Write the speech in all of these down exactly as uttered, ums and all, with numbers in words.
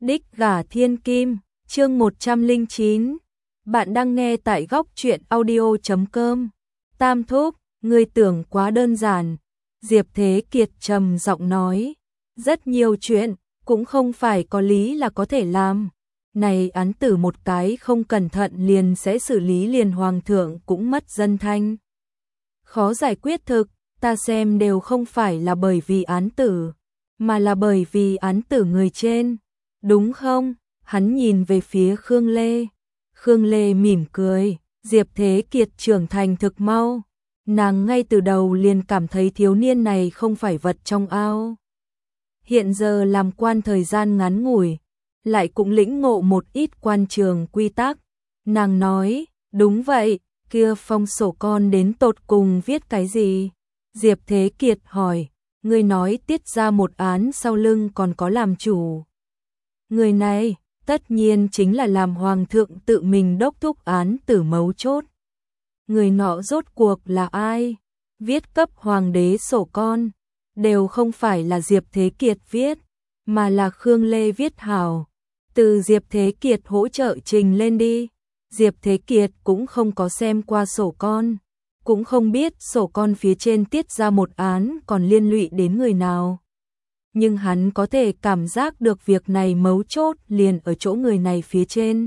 Đích gả thiên kim, chương một trăm lẻ chín. Bạn đang nghe tại góc truyện audio chấm com. Tam thúc, ngươi tưởng quá đơn giản. Diệp Thế Kiệt trầm giọng nói. Rất nhiều chuyện, cũng không phải có lý là có thể làm. Này án tử một cái không cẩn thận liền sẽ xử lý liền hoàng thượng cũng mất dân thanh. Khó giải quyết thực, ta xem đều không phải là bởi vì án tử, mà là bởi vì án tử người trên. Đúng không? Hắn nhìn về phía Khương Lê. Khương Lê mỉm cười, Diệp Thế Kiệt trưởng thành thực mau. Nàng ngay từ đầu liền cảm thấy thiếu niên này không phải vật trong ao. Hiện giờ làm quan thời gian ngắn ngủi, lại cũng lĩnh ngộ một ít quan trường quy tắc. Nàng nói, đúng vậy, kia phong sổ con đến tột cùng viết cái gì? Diệp Thế Kiệt hỏi, ngươi nói tiết ra một án sau lưng còn có làm chủ. Người này, tất nhiên chính là làm hoàng thượng tự mình đốc thúc án tử mấu chốt. Người nọ rốt cuộc là ai? Viết cấp hoàng đế sổ con, đều không phải là Diệp Thế Kiệt viết, mà là Khương Lê viết hảo. Từ Diệp Thế Kiệt hỗ trợ trình lên đi. Diệp Thế Kiệt cũng không có xem qua sổ con, cũng không biết sổ con phía trên tiết ra một án còn liên lụy đến người nào. Nhưng hắn có thể cảm giác được việc này mấu chốt liền ở chỗ người này phía trên.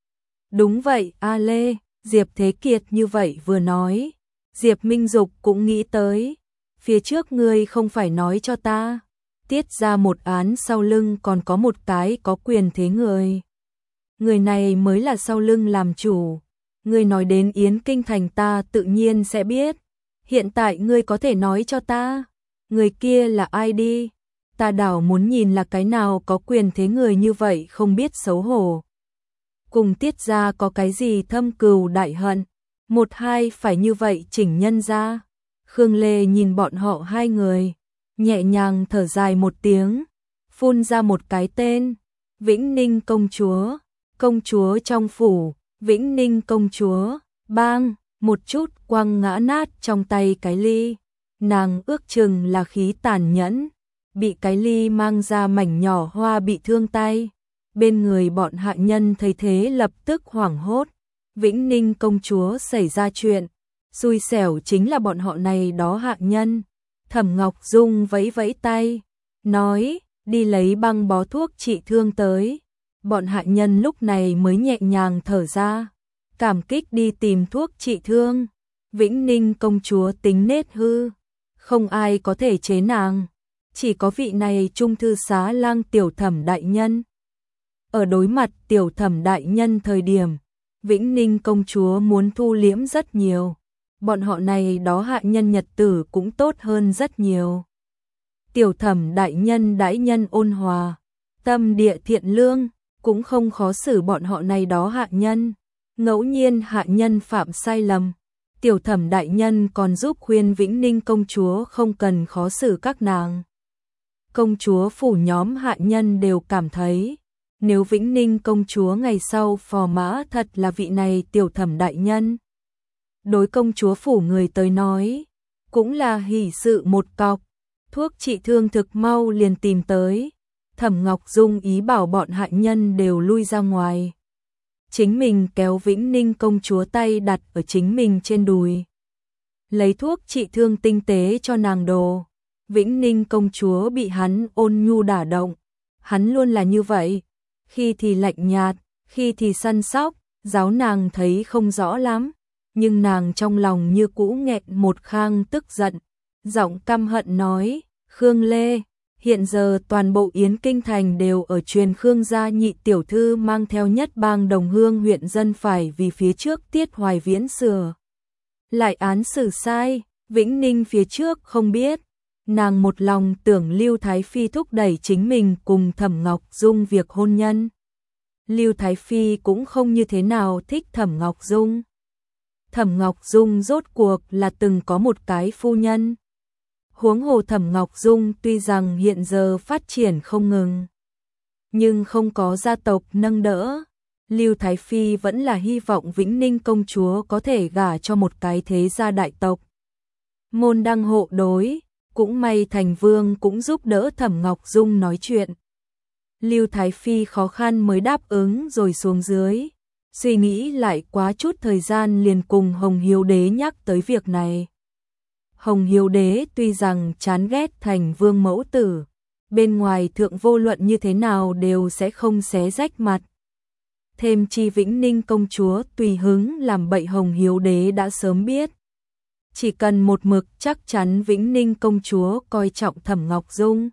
Đúng vậy, A Lê, Diệp Thế Kiệt như vậy vừa nói. Diệp Minh Dục cũng nghĩ tới. Phía trước ngươi không phải nói cho ta, tiết ra một án sau lưng còn có một cái có quyền thế người. Người này mới là sau lưng làm chủ. Ngươi nói đến Yến Kinh Thành ta tự nhiên sẽ biết. Hiện tại ngươi có thể nói cho ta, người kia là ai đi? Ta đảo muốn nhìn là cái nào có quyền thế người như vậy không biết xấu hổ. Cùng tiết ra có cái gì thâm cừu đại hận, một hai phải như vậy chỉnh nhân ra. Khương Lê nhìn bọn họ hai người, nhẹ nhàng thở dài một tiếng, phun ra một cái tên, Vĩnh Ninh công chúa, công chúa trong phủ, Vĩnh Ninh công chúa, bang, một chút quăng ngã nát trong tay cái ly. Nàng ước chừng là khí tàn nhẫn, bị cái ly mang ra mảnh nhỏ hoa bị thương tay. Bên người bọn hạ nhân thấy thế lập tức hoảng hốt. Vĩnh Ninh công chúa xảy ra chuyện, xui xẻo chính là bọn họ này đó hạ nhân. Thẩm Ngọc Dung vẫy vẫy tay, nói, đi lấy băng bó thuốc trị thương tới. Bọn hạ nhân lúc này mới nhẹ nhàng thở ra, cảm kích đi tìm thuốc trị thương. Vĩnh Ninh công chúa tính nết hư, không ai có thể chế nàng, chỉ có vị này trung thư xá lang tiểu thẩm đại nhân. Ở đối mặt tiểu thẩm đại nhân thời điểm, Vĩnh Ninh công chúa muốn thu liễm rất nhiều. Bọn họ này đó hạ nhân nhật tử cũng tốt hơn rất nhiều. Tiểu thẩm đại nhân đãi nhân ôn hòa, tâm địa thiện lương, cũng không khó xử bọn họ này đó hạ nhân. Ngẫu nhiên hạ nhân phạm sai lầm, tiểu thẩm đại nhân còn giúp khuyên Vĩnh Ninh công chúa không cần khó xử các nàng. Công chúa phủ nhóm hạ nhân đều cảm thấy, nếu Vĩnh Ninh công chúa ngày sau phò mã thật là vị này tiểu thẩm đại nhân, đối công chúa phủ người tới nói, cũng là hỷ sự một cọc. Thuốc trị thương thực mau liền tìm tới. Thẩm Ngọc Dung ý bảo bọn hạ nhân đều lui ra ngoài. Chính mình kéo Vĩnh Ninh công chúa tay đặt ở chính mình trên đùi, lấy thuốc trị thương tinh tế cho nàng đồ. Vĩnh Ninh công chúa bị hắn ôn nhu đả động. Hắn luôn là như vậy, khi thì lạnh nhạt, khi thì săn sóc, giáo nàng thấy không rõ lắm. Nhưng nàng trong lòng như cũ nghẹn một khang tức giận, giọng căm hận nói, Khương Lê, hiện giờ toàn bộ Yến Kinh Thành đều ở truyền Khương gia nhị tiểu thư mang theo nhất bang đồng hương huyện dân phải vì phía trước tiết hoài viễn sửa lại án xử sai. Vĩnh Ninh phía trước không biết, nàng một lòng tưởng Lưu Thái Phi thúc đẩy chính mình cùng Thẩm Ngọc Dung việc hôn nhân. Lưu Thái Phi cũng không như thế nào thích Thẩm Ngọc Dung. Thẩm Ngọc Dung rốt cuộc là từng có một cái phu nhân. Huống hồ Thẩm Ngọc Dung tuy rằng hiện giờ phát triển không ngừng, nhưng không có gia tộc nâng đỡ. Lưu Thái Phi vẫn là hy vọng Vĩnh Ninh công chúa có thể gả cho một cái thế gia đại tộc. Môn đăng hộ đối, cũng may Thành Vương cũng giúp đỡ Thẩm Ngọc Dung nói chuyện. Lưu Thái Phi khó khăn mới đáp ứng rồi xuống dưới. Suy nghĩ lại quá chút thời gian liền cùng Hồng Hiếu Đế nhắc tới việc này. Hồng Hiếu Đế tuy rằng chán ghét Thành Vương mẫu tử, bên ngoài thượng vô luận như thế nào đều sẽ không xé rách mặt. Thêm chi Vĩnh Ninh công chúa tùy hứng làm bậy Hồng Hiếu Đế đã sớm biết. Chỉ cần một mực chắc chắn Vĩnh Ninh công chúa coi trọng Thẩm Ngọc Dung.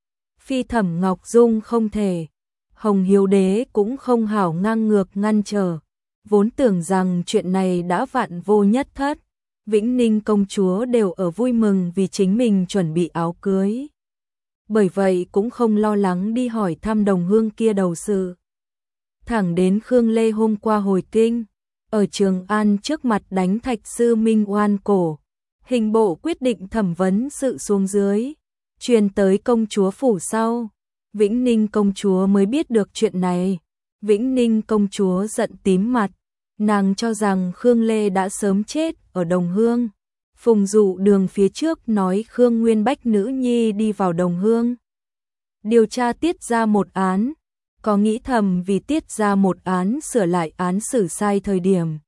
Phi Thẩm Ngọc Dung không thể, Hồng Hiếu Đế cũng không hảo ngang ngược ngăn trở, vốn tưởng rằng chuyện này đã vạn vô nhất thất, Vĩnh Ninh công chúa đều ở vui mừng vì chính mình chuẩn bị áo cưới. Bởi vậy cũng không lo lắng đi hỏi thăm đồng hương kia đầu sự. Thẳng đến Khương Lê hôm qua hồi kinh, ở Trường An trước mặt đánh Thạch Sư Minh oan cổ, hình bộ quyết định thẩm vấn sự xuống dưới, truyền tới công chúa phủ sau. Vĩnh Ninh công chúa mới biết được chuyện này. Vĩnh Ninh công chúa giận tím mặt, nàng cho rằng Khương Lê đã sớm chết ở Đồng Hương. Phùng Dụ Đường phía trước nói Khương Nguyên Bách nữ nhi đi vào Đồng Hương điều tra tiết ra một án, có nghĩ thầm vì tiết ra một án sửa lại án xử sai thời điểm.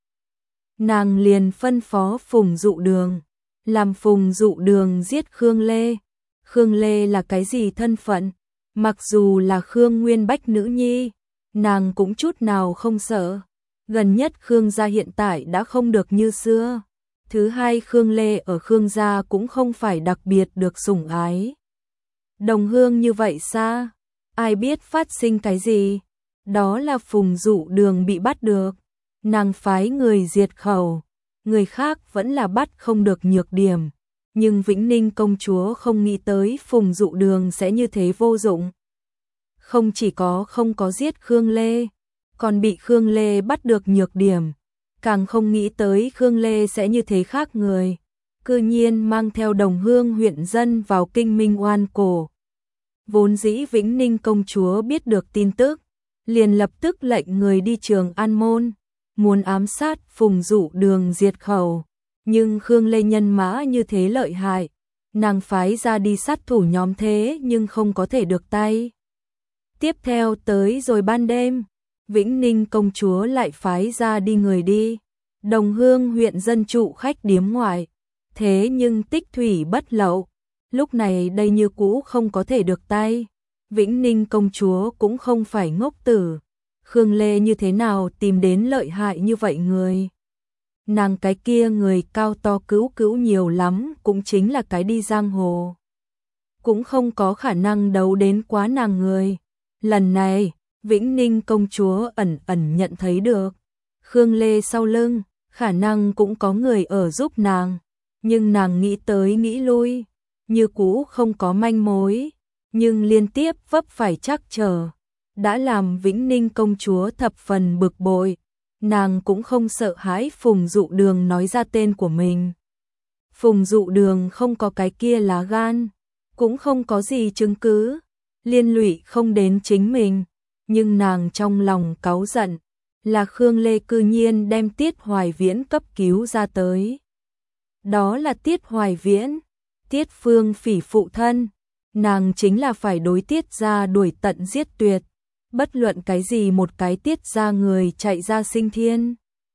Nàng liền phân phó Phùng Dụ Đường, làm Phùng Dụ Đường giết Khương Lê. Khương Lê là cái gì thân phận? Mặc dù là Khương Nguyên Bách nữ nhi, nàng cũng chút nào không sợ. Gần nhất Khương gia hiện tại đã không được như xưa. Thứ hai, Khương Lê ở Khương gia cũng không phải đặc biệt được sủng ái. Đồng Hương như vậy xa, ai biết phát sinh cái gì? Đó là Phùng Dụ Đường bị bắt được, nàng phái người diệt khẩu, người khác vẫn là bắt không được nhược điểm. Nhưng Vĩnh Ninh công chúa không nghĩ tới Phùng Dụ Đường sẽ như thế vô dụng. Không chỉ có không có giết Khương Lê, còn bị Khương Lê bắt được nhược điểm. Càng không nghĩ tới Khương Lê sẽ như thế khác người. Cư nhiên mang theo Đồng Hương huyện dân vào kinh minh oan cổ. Vốn dĩ Vĩnh Ninh công chúa biết được tin tức, liền lập tức lệnh người đi Trường An môn, muốn ám sát Phùng Dụ Đường diệt khẩu. Nhưng Khương Lê nhân mã như thế lợi hại, nàng phái ra đi sát thủ nhóm thế nhưng không có thể được tay. Tiếp theo tới rồi ban đêm, Vĩnh Ninh công chúa lại phái ra đi người đi Đồng Hương huyện dân trụ khách điếm ngoại, thế nhưng tích thủy bất lậu, lúc này đây như cũ không có thể được tay. Vĩnh Ninh công chúa cũng không phải ngốc tử, Khương Lê như thế nào tìm đến lợi hại như vậy người. Nàng cái kia người cao to cữu cữu nhiều lắm cũng chính là cái đi giang hồ, cũng không có khả năng đấu đến quá nàng người. Lần này, Vĩnh Ninh công chúa ẩn ẩn nhận thấy được, Khương Lê sau lưng, khả năng cũng có người ở giúp nàng, nhưng nàng nghĩ tới nghĩ lui, như cũ không có manh mối, nhưng liên tiếp vấp phải trắc trở, đã làm Vĩnh Ninh công chúa thập phần bực bội. Nàng cũng không sợ hãi Phùng Dụ Đường nói ra tên của mình. Phùng Dụ Đường không có cái kia lá gan, cũng không có gì chứng cứ, liên lụy không đến chính mình, nhưng nàng trong lòng cáu giận, là Khương Lê cư nhiên đem Tiết Hoài Viễn cấp cứu ra tới. Đó là Tiết Hoài Viễn, Tiết Phương Phỉ phụ thân, nàng chính là phải đối Tiết gia đuổi tận giết tuyệt. Bất luận cái gì một cái Tiết gia người chạy ra sinh thiên,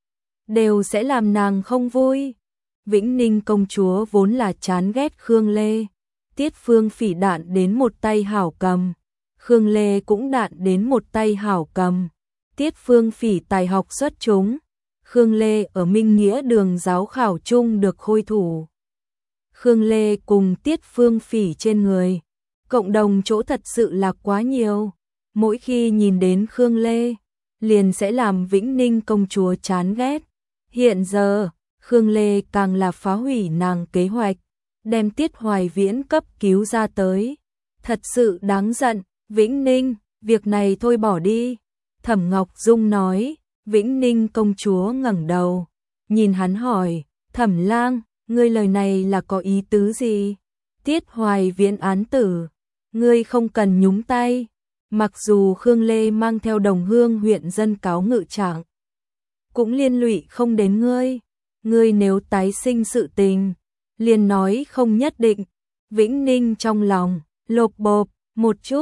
đều sẽ làm nàng không vui. Vĩnh Ninh công chúa vốn là chán ghét Khương Lê, Tiết Phương Phỉ đạn đến một tay hảo cầm, Khương Lê cũng đạn đến một tay hảo cầm. Tiết Phương Phỉ tài học xuất chúng, Khương Lê ở Minh Nghĩa đường giáo khảo chung được khôi thủ. Khương Lê cùng Tiết Phương Phỉ trên người, cộng đồng chỗ thật sự là quá nhiều. Mỗi khi nhìn đến Khương Lê, liền sẽ làm Vĩnh Ninh công chúa chán ghét. Hiện giờ, Khương Lê càng là phá hủy nàng kế hoạch, đem Tiết Hoài Viễn cấp cứu ra tới. Thật sự đáng giận, Vĩnh Ninh, việc này thôi bỏ đi. Thẩm Ngọc Dung nói. Vĩnh Ninh công chúa ngẩng đầu, nhìn hắn hỏi, Thẩm lang, ngươi lời này là có ý tứ gì? Tiết Hoài Viễn án tử, ngươi không cần nhúng tay. Mặc dù Khương Lê mang theo Đồng Hương huyện dân cáo ngự trạng, cũng liên lụy không đến ngươi. Ngươi nếu tái sinh sự tình, liền nói không nhất định. Vĩnh Ninh trong lòng lộp bộp một chút,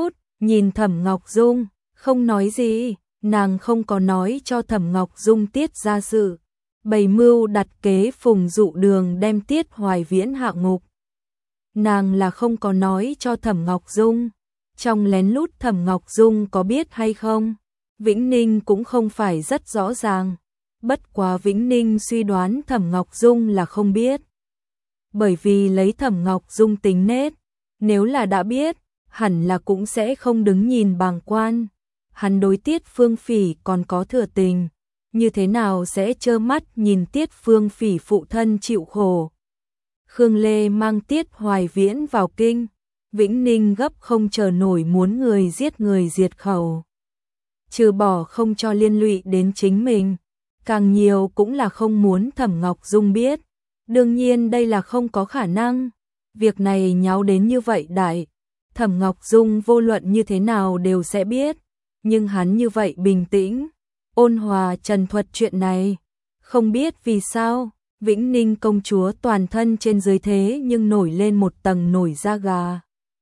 nhìn Thẩm Ngọc Dung, không nói gì, nàng không có nói cho Thẩm Ngọc Dung Tiết ra sự. Bày mưu đặt kế Phùng Dụ Đường đem Tiết Hoài Viễn hạ ngục. Nàng là không có nói cho Thẩm Ngọc Dung. Trong lén lút Thẩm Ngọc Dung có biết hay không? Vĩnh Ninh cũng không phải rất rõ ràng. Bất quá Vĩnh Ninh suy đoán Thẩm Ngọc Dung là không biết. Bởi vì lấy Thẩm Ngọc Dung tính nết, nếu là đã biết, hẳn là cũng sẽ không đứng nhìn bàng quan. Hắn đối Tiết Phương Phỉ còn có thừa tình, như thế nào sẽ trơ mắt nhìn Tiết Phương Phỉ phụ thân chịu khổ. Khương Lê mang Tiết Hoài Viễn vào kinh, Vĩnh Ninh gấp không chờ nổi muốn người giết người diệt khẩu. Trừ bỏ không cho liên lụy đến chính mình, càng nhiều cũng là không muốn Thẩm Ngọc Dung biết. Đương nhiên đây là không có khả năng. Việc này nháo đến như vậy đại, Thẩm Ngọc Dung vô luận như thế nào đều sẽ biết. Nhưng hắn như vậy bình tĩnh, ôn hòa trần thuật chuyện này. Không biết vì sao, Vĩnh Ninh công chúa toàn thân trên dưới thế nhưng nổi lên một tầng nổi da gà.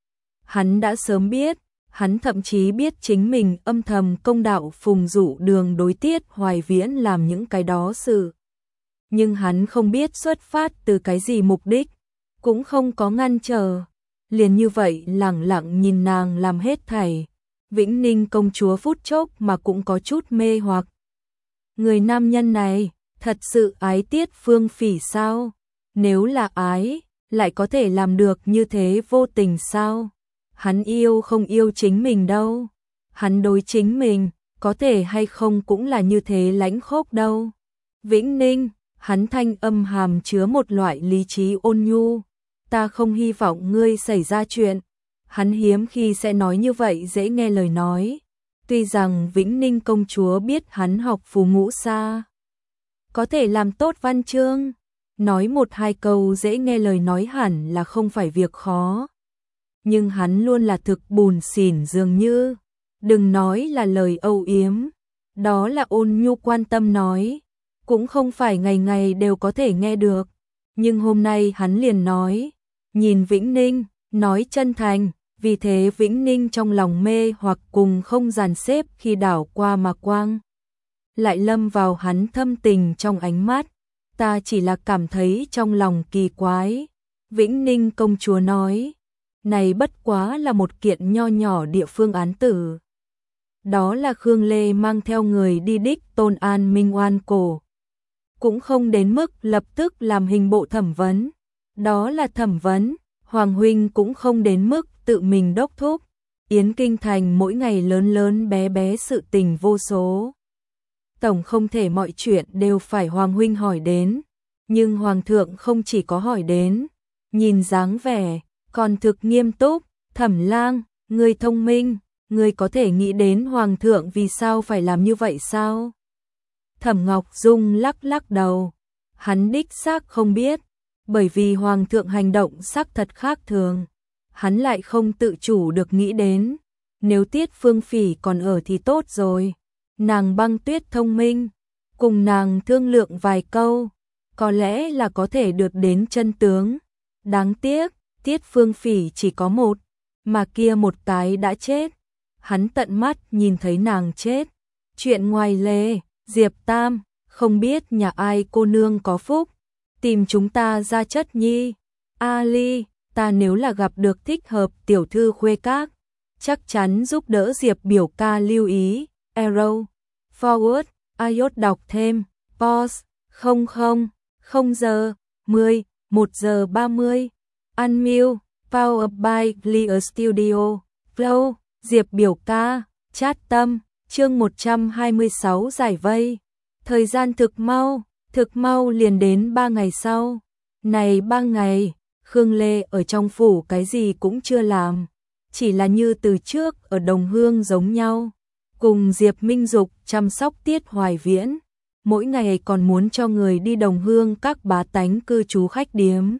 Hắn đã sớm biết, hắn thậm chí biết chính mình âm thầm công đạo Phùng Dụ Đường đối Tiết Hoài Viễn làm những cái đó sự. Nhưng hắn không biết xuất phát từ cái gì mục đích, cũng không có ngăn trở. Liền như vậy lẳng lặng nhìn nàng làm hết thảy. Vĩnh Ninh công chúa phút chốc mà cũng có chút mê hoặc. Người nam nhân này, thật sự ái Tiết Phương Phỉ sao? Nếu là ái, lại có thể làm được như thế vô tình sao? Hắn yêu không yêu chính mình đâu. Hắn đối chính mình, có thể hay không cũng là như thế lãnh khốc đâu. Vĩnh Ninh, hắn thanh âm hàm chứa một loại lý trí ôn nhu. Ta không hy vọng ngươi xảy ra chuyện. Hắn hiếm khi sẽ nói như vậy dễ nghe lời nói. Tuy rằng Vĩnh Ninh công chúa biết hắn học phù ngũ xa, có thể làm tốt văn chương, nói một hai câu dễ nghe lời nói hẳn là không phải việc khó. Nhưng hắn luôn là thực bùn xỉn dường như, đừng nói là lời âu yếm, đó là ôn nhu quan tâm nói, cũng không phải ngày ngày đều có thể nghe được. Nhưng hôm nay hắn liền nói, nhìn Vĩnh Ninh, nói chân thành, vì thế Vĩnh Ninh trong lòng mê hoặc cùng không dàn xếp khi đảo qua mà quang. Lại lâm vào hắn thâm tình trong ánh mắt, ta chỉ là cảm thấy trong lòng kỳ quái. Vĩnh Ninh công chúa nói, này bất quá là một kiện nho nhỏ địa phương án tử. Đó là Khương Lê mang theo người đi đích tôn an minh oan cổ. Cũng không đến mức lập tức làm hình bộ thẩm vấn. Đó là thẩm vấn, Hoàng huynh cũng không đến mức tự mình đốc thúc. Yến Kinh Thành mỗi ngày lớn lớn bé bé sự tình vô số. Tổng không thể mọi chuyện đều phải Hoàng huynh hỏi đến. Nhưng Hoàng thượng không chỉ có hỏi đến, nhìn dáng vẻ, còn thực nghiêm túc. Thẩm lang, người thông minh, người có thể nghĩ đến Hoàng thượng vì sao phải làm như vậy sao? Thẩm Ngọc Dung lắc lắc đầu, hắn đích xác không biết, bởi vì Hoàng thượng hành động xác thật khác thường. Hắn lại không tự chủ được nghĩ đến, nếu Tiết Phương Phỉ còn ở thì tốt rồi. Nàng Băng Tuyết thông minh, cùng nàng thương lượng vài câu, có lẽ là có thể được đến chân tướng. Đáng tiếc, Tiết Phương Phỉ chỉ có một, mà kia một cái đã chết. Hắn tận mắt nhìn thấy nàng chết. Chuyện ngoài lề, Diệp Tam, không biết nhà ai cô nương có phúc, tìm chúng ta ra chất nhi. Ali, ta nếu là gặp được thích hợp tiểu thư khuê các, chắc chắn giúp đỡ Diệp biểu ca lưu ý. Arrow, forward, iốt đọc thêm, pause, không không, không giờ, mười, một giờ ba mươi, unmute, powered by Clear Studio, flow, Diệp biểu ca, chat tâm, chương một trăm hai mươi sáu giải vây. Thời gian thực mau, thực mau liền đến ba ngày sau. Này ba ngày, Khương Lê ở trong phủ cái gì cũng chưa làm, chỉ là như từ trước ở Đồng Hương giống nhau, cùng Diệp Minh Dục chăm sóc Tiết Hoài Viễn, mỗi ngày còn muốn cho người đi Đồng Hương các bá tánh cư trú khách điếm,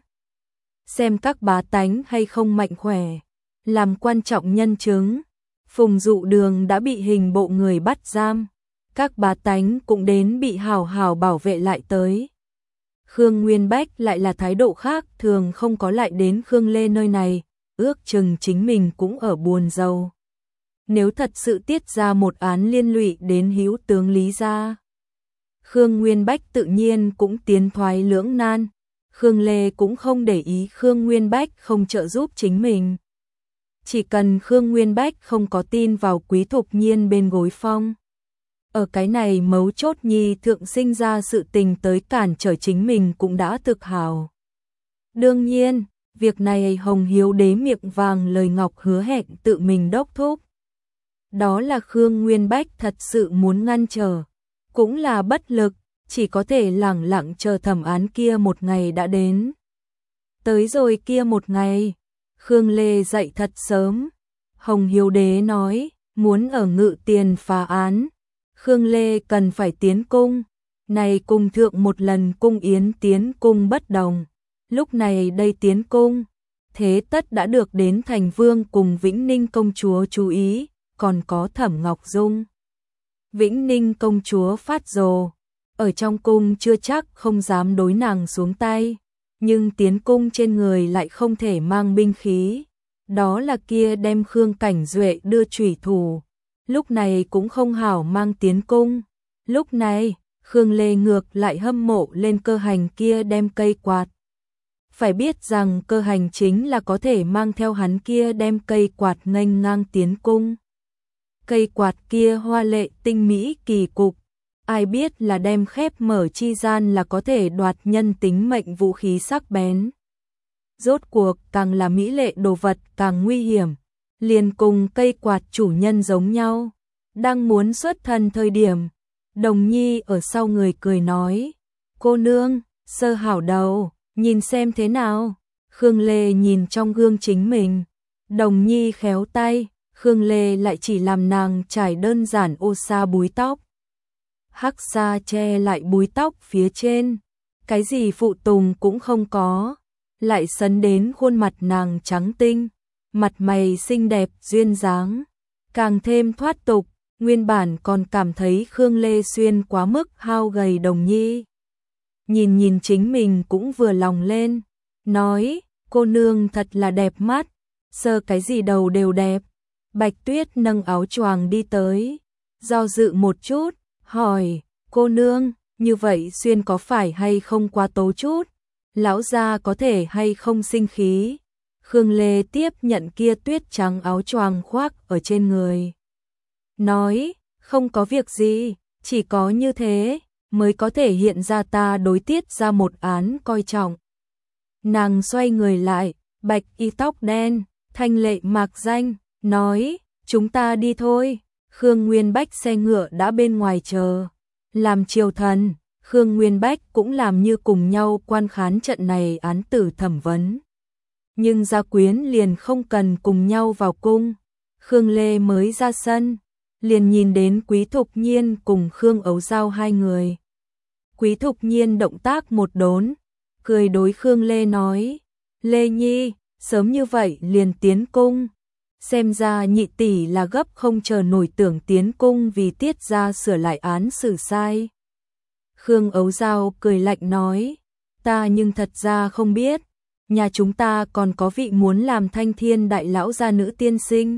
xem các bá tánh hay không mạnh khỏe, làm quan trọng nhân chứng. Phùng Dụ Đường đã bị hình bộ người bắt giam, các bá tánh cũng đến bị hảo hảo bảo vệ lại tới. Khương Nguyên Bách lại là thái độ khác thường không có lại đến Khương Lê nơi này, ước chừng chính mình cũng ở buồn rầu. nếu thật sự tiết ra một án liên lụy đến hữu tướng Lý gia, Khương Nguyên Bách tự nhiên cũng tiến thoái lưỡng nan. Khương Lê cũng không để ý Khương Nguyên Bách không trợ giúp chính mình. Chỉ cần Khương Nguyên Bách không có tin vào Quý Thục Nhiên bên gối phong. Ở cái này mấu chốt nhi thượng sinh ra sự tình tới cản trở chính mình cũng đã thực hào. Đương nhiên, việc này Hồng Hiếu Đế miệng vàng lời ngọc hứa hẹn tự mình đốc thúc. Đó là Khương Nguyên Bách thật sự muốn ngăn trở, cũng là bất lực, chỉ có thể lẳng lặng chờ thẩm án kia một ngày đã đến. Tới rồi kia một ngày, Khương Lê dậy thật sớm. Hồng Hiếu Đế nói, muốn ở Ngự Tiền phá án, Khương Lê cần phải tiến cung. Này cung thượng một lần cung yến tiến cung bất đồng. Lúc này đây tiến cung, thế tất đã được đến thành vương cùng Vĩnh Ninh công chúa chú ý, còn có Thẩm Ngọc Dung. Vĩnh Ninh công chúa phát rồ, ở trong cung chưa chắc không dám đối nàng xuống tay, nhưng tiến cung trên người lại không thể mang binh khí. Đó là kia đem Khương Cảnh Duệ đưa chủy thủ, lúc này cũng không hảo mang tiến cung. Lúc này, Khương Lê ngược lại hâm mộ lên Cơ Hành kia đem cây quạt. Phải biết rằng Cơ Hành chính là có thể mang theo hắn kia đem cây quạt nghênh ngang tiến cung. Cây quạt kia hoa lệ tinh mỹ kỳ cục, ai biết là đem khép mở chi gian là có thể đoạt nhân tính mệnh vũ khí sắc bén. Rốt cuộc càng là mỹ lệ đồ vật càng nguy hiểm, liền cùng cây quạt chủ nhân giống nhau. Đang muốn xuất thân thời điểm, Đồng Nhi ở sau người cười nói, cô nương, sơ hảo đầu, nhìn xem thế nào. Khương Lê nhìn trong gương chính mình, Đồng Nhi khéo tay, Khương Lê lại chỉ làm nàng trải đơn giản ô sa búi tóc. Hắc sa che lại búi tóc phía trên, cái gì phụ tùng cũng không có, lại sấn đến khuôn mặt nàng trắng tinh, mặt mày xinh đẹp duyên dáng, càng thêm thoát tục. Nguyên bản còn cảm thấy Khương Lê Xuyên quá mức hao gầy Đồng Nhi. Nhìn nhìn chính mình cũng vừa lòng lên, nói, cô nương thật là đẹp mắt, sơ cái gì đầu đều đẹp. Bạch Tuyết nâng áo choàng đi tới, do dự một chút, hỏi, cô nương, như vậy xuyên có phải hay không quá tố chút, lão gia có thể hay không sinh khí. Khương Lê tiếp nhận kia tuyết trắng áo choàng khoác ở trên người, nói, không có việc gì, chỉ có như thế mới có thể hiện ra ta đối tiết ra một án coi trọng. Nàng xoay người lại, bạch y tóc đen, thanh lệ mạc danh, nói, chúng ta đi thôi. Khương Nguyên Bách xe ngựa đã bên ngoài chờ, làm triều thần, Khương Nguyên Bách cũng làm như cùng nhau quan khán trận này án tử thẩm vấn. Nhưng gia quyến liền không cần cùng nhau vào cung. Khương Lê mới ra sân, liền nhìn đến Quý Thục Nhiên cùng Khương Ấu Giao hai người. Quý Thục Nhiên động tác một đốn, cười đối Khương Lê nói, Lê Nhi, sớm như vậy liền tiến cung. Xem ra nhị tỷ là gấp không chờ nổi tưởng tiến cung vì tiết ra sửa lại án xử sai. Khương Ấu Giao cười lạnh nói, ta nhưng thật ra không biết, nhà chúng ta còn có vị muốn làm thanh thiên đại lão gia nữ tiên sinh.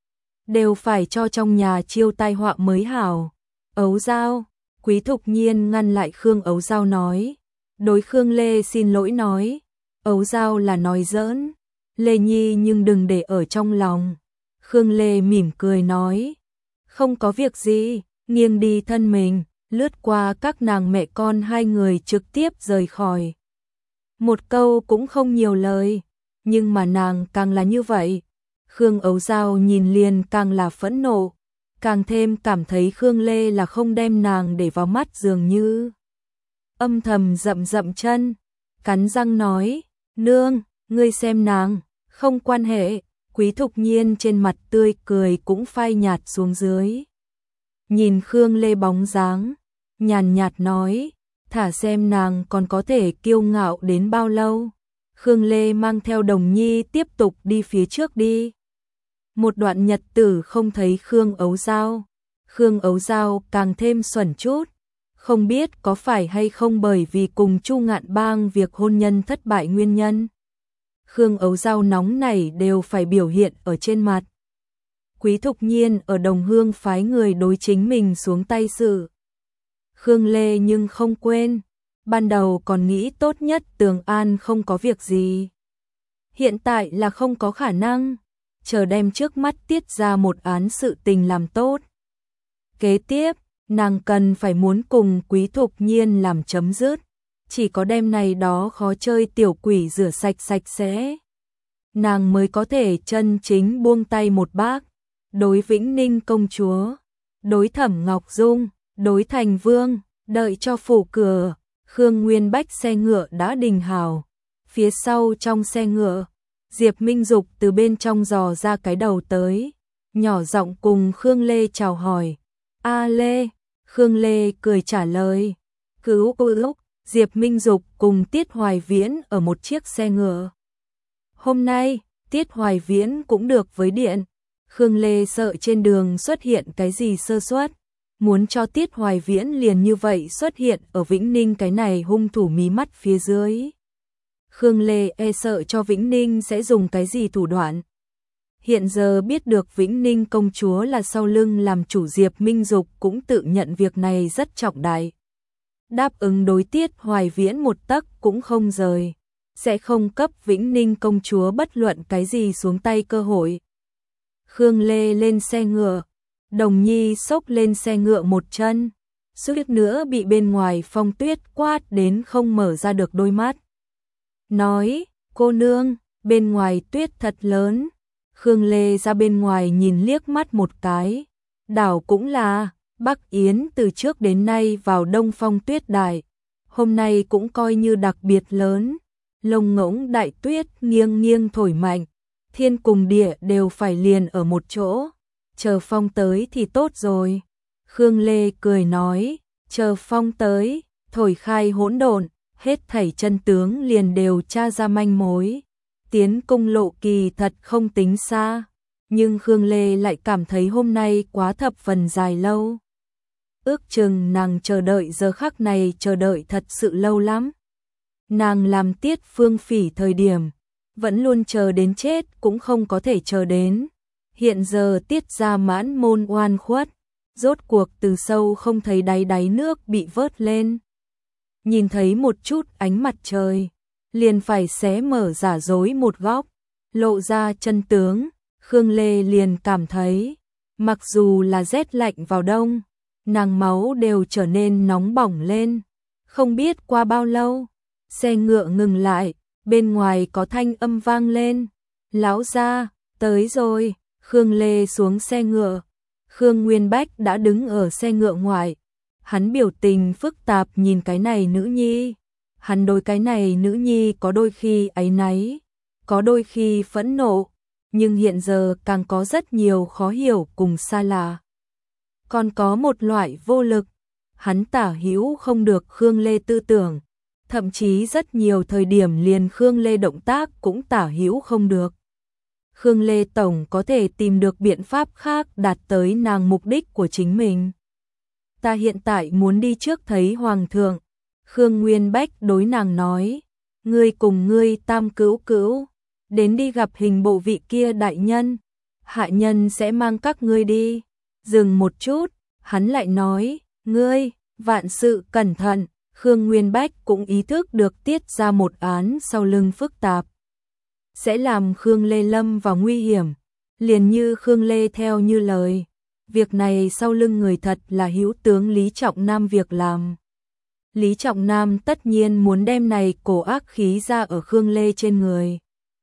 Đều phải cho trong nhà chiêu tai họa mới hảo. Ấu Giao, Quý Thục Nhiên ngăn lại Khương Ấu Giao nói, đối Khương Lê xin lỗi nói, Ấu Giao là nói giỡn, Lê Nhi nhưng đừng để ở trong lòng. Khương Lê mỉm cười nói, không có việc gì, nghiêng đi thân mình, lướt qua các nàng mẹ con hai người trực tiếp rời khỏi. Một câu cũng không nhiều lời, nhưng mà nàng càng là như vậy. Khương Ấu Giao nhìn liền càng là phẫn nộ, càng thêm cảm thấy Khương Lê là không đem nàng để vào mắt dường như. Âm thầm dậm dậm chân, cắn răng nói, nương, ngươi xem nàng, không quan hệ. Quý Thục Nhiên trên mặt tươi cười cũng phai nhạt xuống dưới. Nhìn Khương Lê bóng dáng, nhàn nhạt nói, thả xem nàng còn có thể kiêu ngạo đến bao lâu. Khương Lê mang theo Đồng Nhi tiếp tục đi phía trước đi. Một đoạn nhật tử không thấy Khương Ấu Giao, Khương Ấu Giao càng thêm xuẩn chút, không biết có phải hay không bởi vì cùng Chu Ngạn Bang việc hôn nhân thất bại nguyên nhân. Khương Ấu Giao nóng nảy đều phải biểu hiện ở trên mặt. Quý Thục Nhiên ở Đồng Hương phái người đối chính mình xuống tay xử Khương Lê nhưng không quên, ban đầu còn nghĩ tốt nhất Tường An không có việc gì. Hiện tại là không có khả năng, chờ đem trước mắt tiết ra một án sự tình làm tốt. Kế tiếp, nàng cần phải muốn cùng Quý Thục Nhiên làm chấm dứt, chỉ có đem này đó khó chơi tiểu quỷ rửa sạch sạch sẽ. Nàng mới có thể chân chính buông tay một bác, đối Vĩnh Ninh công chúa, đối Thẩm Ngọc Dung, đối Thành Vương, đợi cho phủ cửa, Khương Nguyên Bách xe ngựa đã đình hào. Phía sau trong xe ngựa, Diệp Minh Dục từ bên trong dò ra cái đầu tới, nhỏ giọng cùng Khương Lê chào hỏi. A Lê, Khương Lê cười trả lời. Cứu cô lúc, Diệp Minh Dục cùng Tiết Hoài Viễn ở một chiếc xe ngựa. Hôm nay, Tiết Hoài Viễn cũng được với điện. Khương Lê sợ trên đường xuất hiện cái gì sơ suất, muốn cho Tiết Hoài Viễn liền như vậy xuất hiện ở Vĩnh Ninh cái này hung thủ mí mắt phía dưới. Khương Lê e sợ cho Vĩnh Ninh sẽ dùng cái gì thủ đoạn. Hiện giờ biết được Vĩnh Ninh công chúa là sau lưng làm chủ, Diệp Minh Dục cũng tự nhận việc này rất trọng đại. Đáp ứng đối Tiết Hoài Viễn một tấc cũng không rời, sẽ không cấp Vĩnh Ninh công chúa bất luận cái gì xuống tay cơ hội. Khương Lê lên xe ngựa, Đồng Nhi xốc lên xe ngựa một chân, suýt nữa bị bên ngoài Phong Tuyết quát đến không mở ra được đôi mắt. Nói, cô nương, bên ngoài tuyết thật lớn. Khương Lê ra bên ngoài nhìn liếc mắt một cái, đảo cũng là, Bắc Yến từ trước đến nay vào đông phong tuyết đại, hôm nay cũng coi như đặc biệt lớn, lông ngỗng đại tuyết nghiêng nghiêng thổi mạnh, thiên cùng địa đều phải liền ở một chỗ, chờ phong tới thì tốt rồi. Khương Lê cười nói, chờ phong tới, thổi khai hỗn độn, hết thảy chân tướng liền đều tra ra manh mối. Tiến cung lộ kỳ thật không tính xa, nhưng Khương Lê lại cảm thấy hôm nay quá thập phần dài lâu. Ước chừng nàng chờ đợi giờ khắc này chờ đợi thật sự lâu lắm. Nàng làm Tiết Phương Phỉ thời điểm, vẫn luôn chờ đến chết cũng không có thể chờ đến. Hiện giờ Tiết ra mãn môn oan khuất, rốt cuộc từ sâu không thấy đáy đáy nước bị vớt lên. Nhìn thấy một chút ánh mặt trời, liền phải xé mở giả dối một góc, lộ ra chân tướng. Khương Lê liền cảm thấy, mặc dù là rét lạnh vào đông, nàng máu đều trở nên nóng bỏng lên. Không biết qua bao lâu, xe ngựa ngừng lại, bên ngoài có thanh âm vang lên. Lão gia, tới rồi. Khương Lê xuống xe ngựa, Khương Nguyên Bách đã đứng ở xe ngựa ngoài. Hắn biểu tình phức tạp nhìn cái này nữ nhi. Hắn đối cái này nữ nhi có đôi khi áy náy, có đôi khi phẫn nộ, nhưng hiện giờ càng có rất nhiều khó hiểu cùng xa lạ. Còn có một loại vô lực, hắn tả hữu không được Khương Lê tư tưởng, thậm chí rất nhiều thời điểm liền Khương Lê động tác cũng tả hữu không được. Khương Lê tổng có thể tìm được biện pháp khác đạt tới nàng mục đích của chính mình. Ta hiện tại muốn đi trước thấy Hoàng thượng. Khương Nguyên Bách đối nàng nói, ngươi cùng ngươi tam cữu cữu, đến đi gặp hình bộ vị kia đại nhân, hạ nhân sẽ mang các ngươi đi. Dừng một chút, hắn lại nói, ngươi, vạn sự cẩn thận. Khương Nguyên Bách cũng ý thức được tiết ra một án sau lưng phức tạp, sẽ làm Khương Lê lâm vào nguy hiểm, liền như Khương Lê theo như lời. Việc này sau lưng người thật là hữu tướng Lý Trọng Nam việc làm. Lý Trọng Nam tất nhiên muốn đem này cổ ác khí ra ở Khương Lê trên người.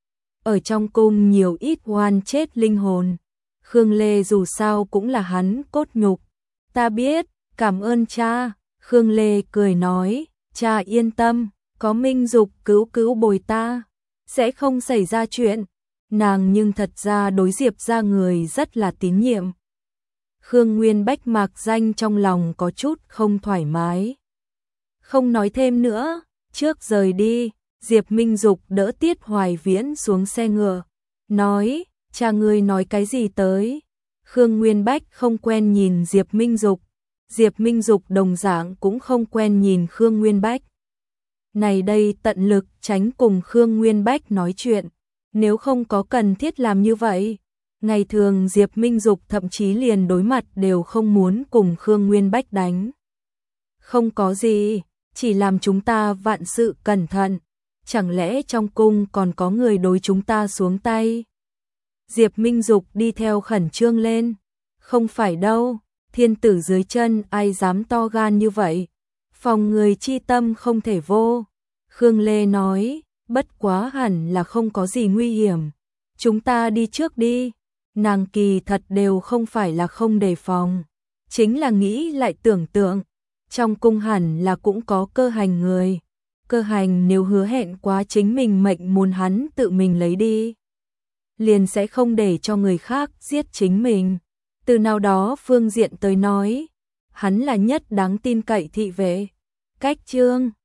Ở trong cung nhiều ít oan chết linh hồn, Khương Lê dù sao cũng là hắn cốt nhục. Ta biết, cảm ơn cha. Khương Lê cười nói, cha yên tâm, có Minh Dục cứu cứu bồi ta, sẽ không xảy ra chuyện. Nàng nhưng thật ra đối Diệp ra người rất là tín nhiệm. Khương Nguyên Bách mạc danh trong lòng có chút không thoải mái. Không nói thêm nữa, trước rời đi, Diệp Minh Dục đỡ Tiết Hoài Viễn xuống xe ngựa, nói, cha ngươi nói cái gì tới. Khương Nguyên Bách không quen nhìn Diệp Minh Dục, Diệp Minh Dục đồng dạng cũng không quen nhìn Khương Nguyên Bách. Này đây tận lực tránh cùng Khương Nguyên Bách nói chuyện, nếu không có cần thiết làm như vậy. Ngày thường Diệp Minh Dục thậm chí liền đối mặt đều không muốn cùng Khương Nguyên Bách đánh. Không có gì, chỉ làm chúng ta vạn sự cẩn thận, chẳng lẽ trong cung còn có người đối chúng ta xuống tay? Diệp Minh Dục đi theo khẩn trương lên, không phải đâu, thiên tử dưới chân ai dám to gan như vậy, phòng người chi tâm không thể vô. Khương Lê nói, bất quá hẳn là không có gì nguy hiểm, chúng ta đi trước đi. Nàng kỳ thật đều không phải là không đề phòng, chính là nghĩ lại tưởng tượng, trong cung hẳn là cũng có Cơ Hành người. Cơ Hành nếu hứa hẹn quá chính mình mệnh muốn hắn tự mình lấy đi, liền sẽ không để cho người khác giết chính mình. Từ nào đó phương diện tới nói, hắn là nhất đáng tin cậy thị vệ. Cách chương